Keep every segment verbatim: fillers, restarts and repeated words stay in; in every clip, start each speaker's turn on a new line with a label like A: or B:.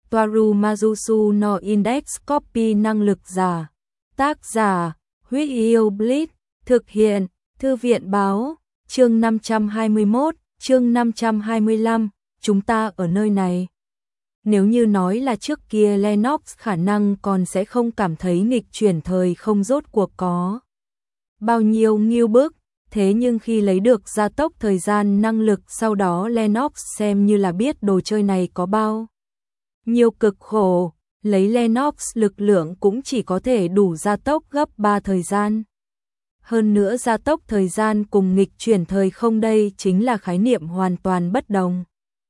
A: Toaru Majusu no Index Copy năng lực giả. Tác giả, Huyết Yêu Blitz, thực hiện, Thư viện báo, chương năm trăm hai mươi mốt, chương năm trăm hai mươi lăm, chúng ta ở nơi này. Nếu như nói là trước kia Lennox khả năng còn sẽ không cảm thấy nghịch chuyển thời không rốt cuộc có bao nhiêu nghiêu bức, thế nhưng khi lấy được gia tốc thời gian năng lực sau đó Lennox xem như là biết đồ chơi này có bao nhiêu cực khổ, lấy Lennox lực lượng cũng chỉ có thể đủ gia tốc gấp ba thời gian. Hơn nữa gia tốc thời gian cùng nghịch chuyển thời không đây chính là khái niệm hoàn toàn bất đồng.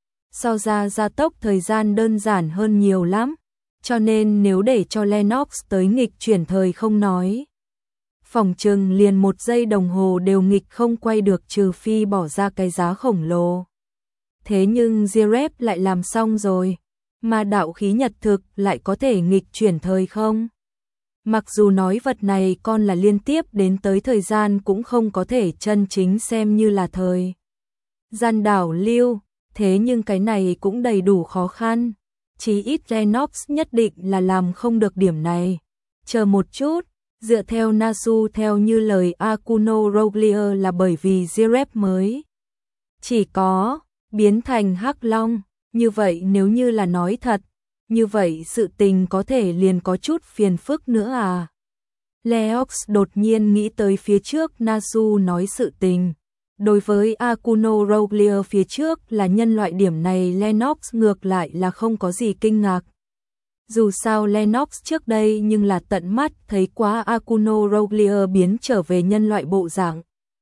A: So ra gia tốc thời gian đơn giản hơn nhiều lắm, cho nên nếu để cho Lennox tới nghịch chuyển thời không nói, phỏng chừng liền một giây đồng hồ đều nghịch không quay được trừ phi bỏ ra cái giá khổng lồ. Thế nhưng Zirep lại làm xong rồi, mà đạo khí nhật thực lại có thể nghịch chuyển thời không? Mặc dù nói vật này con là liên tiếp đến tới thời gian cũng không có thể chân chính xem như là thời gian đảo lưu, thế nhưng cái này cũng đầy đủ khó khăn. Chí ít Lennox nhất định là làm không được điểm này. Chờ một chút, dựa theo Nasu theo như lời Akuno Roglier là bởi vì Zirep mới chỉ có biến thành Hắc Long, như vậy nếu như là nói thật, như vậy sự tình có thể liền có chút phiền phức nữa à. Leox đột nhiên nghĩ tới phía trước Nasu nói sự tình. Đối với Akuno Roglier phía trước là nhân loại điểm này Lennox ngược lại là không có gì kinh ngạc. Dù sao Lennox trước đây nhưng là tận mắt thấy quá Akuno Roglier biến trở về nhân loại bộ dạng.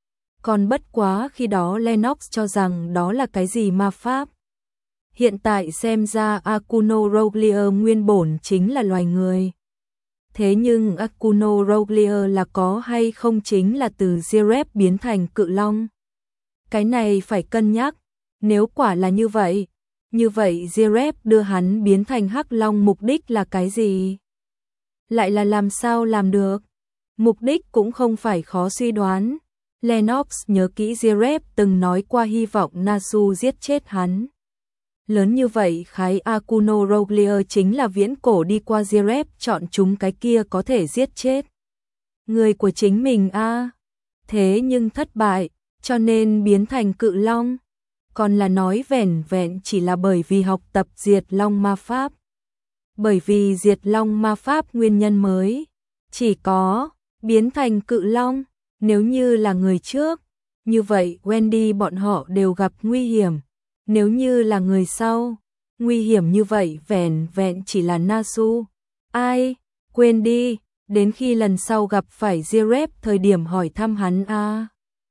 A: Còn bất quá khi đó Lennox cho rằng đó là cái gì ma pháp. Hiện tại xem ra Akuno Roglier nguyên bổn chính là loài người. Thế nhưng Akuno Roglier là có hay không chính là từ Zirep biến thành cự long. Cái này phải cân nhắc, nếu quả là như vậy, như vậy Zirep đưa hắn biến thành Hắc Long mục đích là cái gì? Lại là làm sao làm được? Mục đích cũng không phải khó suy đoán. Lennox nhớ kỹ Zirep từng nói qua hy vọng Nasu giết chết hắn. Lớn như vậy khái Akuno Roglier chính là viễn cổ đi qua Zirep chọn chúng cái kia có thể giết chết người của chính mình a à. Thế nhưng thất bại, cho nên biến thành cự long. Còn là nói vẻn vẹn chỉ là bởi vì học tập diệt long ma pháp. Bởi vì diệt long ma pháp nguyên nhân mới, chỉ có biến thành cự long. Nếu như là người trước, như vậy Wendy bọn họ đều gặp nguy hiểm. Nếu như là người sau, nguy hiểm như vậy vẻn vẹn chỉ là Nasu. Ai, quên đi, đến khi lần sau gặp phải Zirep thời điểm hỏi thăm hắn a. À.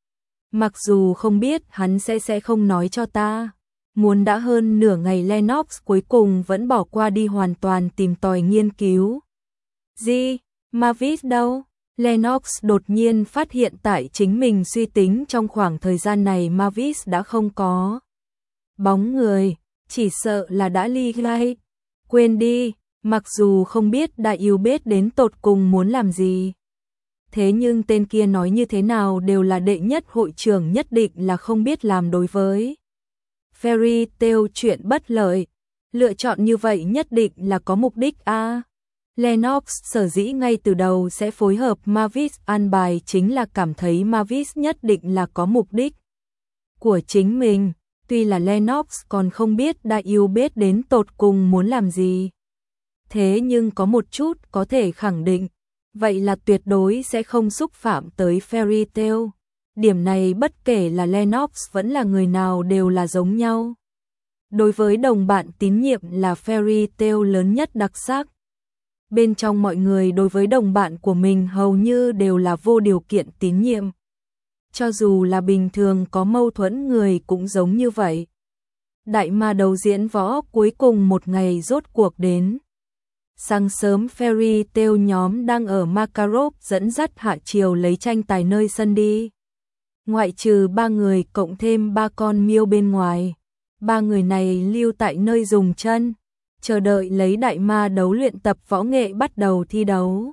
A: Mặc dù không biết hắn sẽ sẽ không nói cho ta. Muốn đã hơn nửa ngày Lennox cuối cùng vẫn bỏ qua đi hoàn toàn tìm tòi nghiên cứu. Gì? Mavis đâu? Lennox đột nhiên phát hiện tại chính mình suy tính trong khoảng thời gian này Mavis đã không có bóng người, chỉ sợ là đã ly khai. Quên đi, mặc dù không biết đại yêu bết đến tột cùng muốn làm gì. Thế nhưng tên kia nói như thế nào đều là đệ nhất hội trưởng nhất định là không biết làm đối với Fairy Tail chuyện bất lợi. Lựa chọn như vậy nhất định là có mục đích a. À. Lennox sở dĩ ngay từ đầu sẽ phối hợp Mavis an bài chính là cảm thấy Mavis nhất định là có mục đích của chính mình. Tuy là Lennox còn không biết đại yêu bết đến tột cùng muốn làm gì. Thế nhưng có một chút có thể khẳng định, vậy là tuyệt đối sẽ không xúc phạm tới Fairy Tail. Điểm này bất kể là Lennox vẫn là người nào đều là giống nhau. Đối với đồng bạn tín nhiệm là Fairy Tail lớn nhất đặc sắc. Bên trong mọi người đối với đồng bạn của mình hầu như đều là vô điều kiện tín nhiệm. Cho dù là bình thường có mâu thuẫn người cũng giống như vậy. Đại ma đầu diễn võ cuối cùng một ngày rốt cuộc đến. Sáng sớm Fairy Tail nhóm đang ở Makarov dẫn dắt hạ triều lấy tranh tài nơi sân đi. Ngoại trừ ba người cộng thêm ba con miêu bên ngoài. Ba người này lưu tại nơi dùng chân, chờ đợi lấy đại ma đấu luyện tập võ nghệ bắt đầu thi đấu.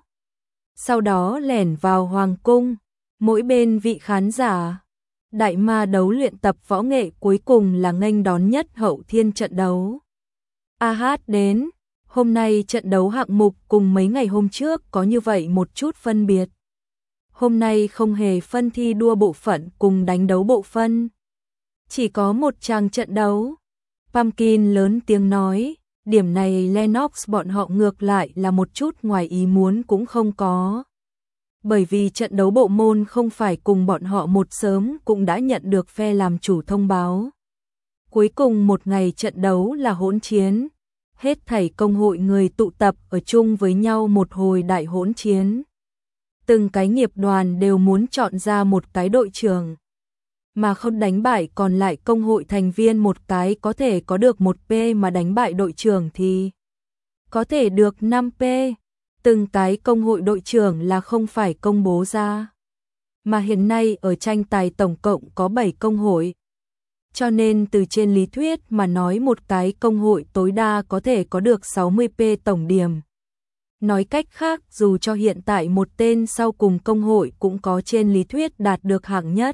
A: Sau đó lẻn vào hoàng cung, mỗi bên vị khán giả. Đại ma đấu luyện tập võ nghệ cuối cùng là nghênh đón nhất hậu thiên trận đấu. A hát đến, Hôm nay trận đấu hạng mục cùng mấy ngày hôm trước có như vậy một chút phân biệt. Hôm nay không hề phân thi đua bộ phận cùng đánh đấu bộ phân. Chỉ có một tràng trận đấu. Pumpkin lớn tiếng nói, điểm này Lennox bọn họ ngược lại là một chút ngoài ý muốn cũng không có. Bởi vì trận đấu bộ môn không phải cùng bọn họ một sớm cũng đã nhận được phe làm chủ thông báo. Cuối cùng một ngày trận đấu là hỗn chiến. Hết thảy công hội người tụ tập ở chung với nhau một hồi đại hỗn chiến. Từng cái nghiệp đoàn đều muốn chọn ra một cái đội trưởng. Mà không đánh bại còn lại công hội thành viên một cái có thể có được một P mà đánh bại đội trưởng thì có thể được năm P. Từng cái công hội đội trưởng là không phải công bố ra. Mà hiện nay ở tranh tài tổng cộng có bảy công hội. Cho nên từ trên lý thuyết mà nói một cái công hội tối đa có thể có được sáu mươi P tổng điểm. Nói cách khác dù cho hiện tại một tên sau cùng công hội cũng có trên lý thuyết đạt được hạng nhất.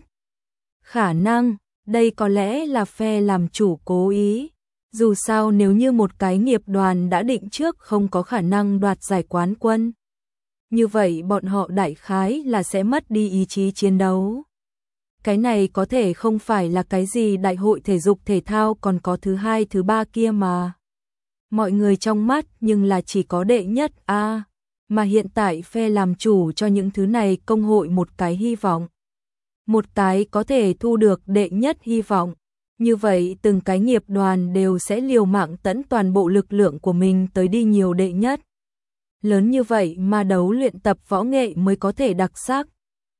A: Khả năng, đây có lẽ là phe làm chủ cố ý. Dù sao nếu như một cái nghiệp đoàn đã định trước không có khả năng đoạt giải quán quân. Như vậy bọn họ đại khái là sẽ mất đi ý chí chiến đấu. Cái này có thể không phải là cái gì đại hội thể dục thể thao còn có thứ hai thứ ba kia mà. Mọi người trong mắt nhưng là chỉ có đệ nhất a à, mà hiện tại phe làm chủ cho những thứ này công hội một cái hy vọng. Một cái có thể thu được đệ nhất hy vọng. Như vậy từng cái nghiệp đoàn đều sẽ liều mạng tẫn toàn bộ lực lượng của mình tới đi nhiều đệ nhất. Lớn như vậy mà đấu luyện tập võ nghệ mới có thể đặc sắc,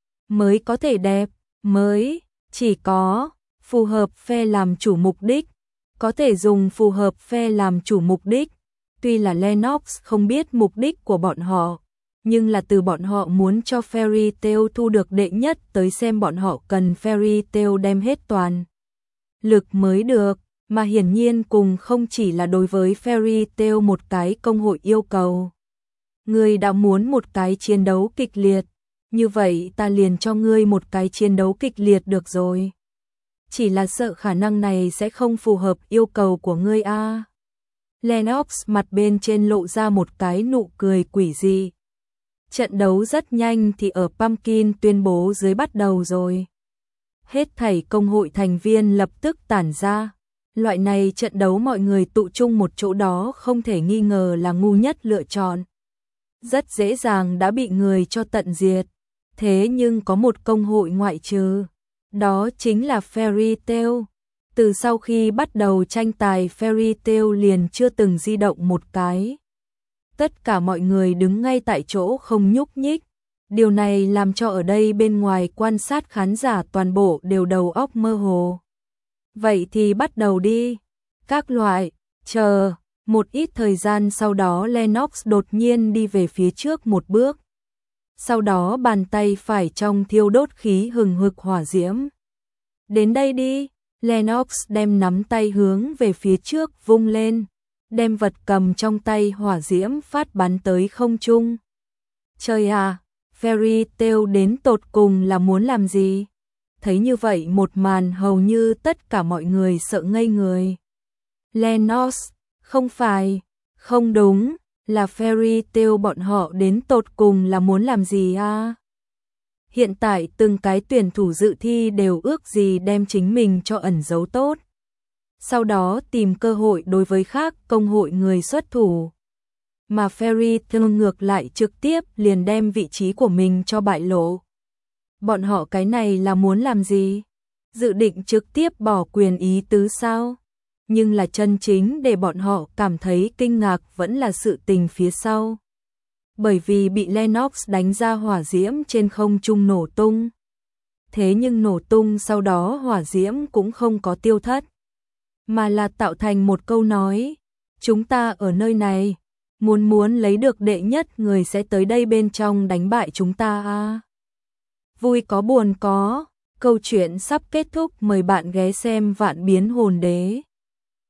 A: mới có thể đẹp, mới chỉ có phù hợp phe làm chủ mục đích, có thể dùng phù hợp phe làm chủ mục đích. Tuy là Lennox không biết mục đích của bọn họ, nhưng là từ bọn họ muốn cho Fairy Tail thu được đệ nhất tới xem bọn họ cần Fairy Tail đem hết toàn lực mới được, mà hiển nhiên cùng không chỉ là đối với Fairy Tail một cái công hội yêu cầu. Ngươi đã muốn một cái chiến đấu kịch liệt, như vậy ta liền cho ngươi một cái chiến đấu kịch liệt được rồi. Chỉ là sợ khả năng này sẽ không phù hợp yêu cầu của ngươi a. À. Lennox mặt bên trên lộ ra một cái nụ cười quỷ dị. Trận đấu rất nhanh thì ở Pumpkin tuyên bố dưới bắt đầu rồi. Hết thảy công hội thành viên lập tức tản ra. Loại này trận đấu mọi người tụ chung một chỗ đó không thể nghi ngờ là ngu nhất lựa chọn. Rất dễ dàng đã bị người cho tận diệt. Thế nhưng có một công hội ngoại trừ. Đó chính là Fairy Tail. Từ sau khi bắt đầu tranh tài Fairy Tail liền chưa từng di động một cái. Tất cả mọi người đứng ngay tại chỗ không nhúc nhích. Điều này làm cho ở đây bên ngoài quan sát khán giả toàn bộ đều đầu óc mơ hồ. Vậy thì bắt đầu đi. Các loại, chờ, một ít thời gian sau đó Lennox đột nhiên đi về phía trước một bước. Sau đó bàn tay phải trong thiêu đốt khí hừng hực hỏa diễm. Đến đây đi, Lennox đem nắm tay hướng về phía trước vung lên, đem vật cầm trong tay hỏa diễm phát bắn tới không trung. Trời à, Fairy Tail đến tột cùng là muốn làm gì? Thấy như vậy một màn hầu như tất cả mọi người sợ ngây người. Lennox, không phải, không đúng, là Fairy Tail bọn họ đến tột cùng là muốn làm gì à? Hiện tại từng cái tuyển thủ dự thi đều ước gì đem chính mình cho ẩn giấu tốt. Sau đó tìm cơ hội đối với khác công hội người xuất thủ. Mà Fairy Tail ngược lại trực tiếp liền đem vị trí của mình cho bại lộ. Bọn họ cái này là muốn làm gì? Dự định trực tiếp bỏ quyền ý tứ sao? Nhưng là chân chính để bọn họ cảm thấy kinh ngạc vẫn là sự tình phía sau. Bởi vì bị Lennox đánh ra hỏa diễm trên không trung nổ tung. Thế nhưng nổ tung sau đó hỏa diễm cũng không có tiêu thất. Mà là tạo thành một câu nói. Chúng ta ở nơi này, muốn muốn lấy được đệ nhất người sẽ tới đây bên trong đánh bại chúng ta à. Vui có buồn có, câu chuyện sắp kết thúc, mời bạn ghé xem Vạn Biến Hồn Đế.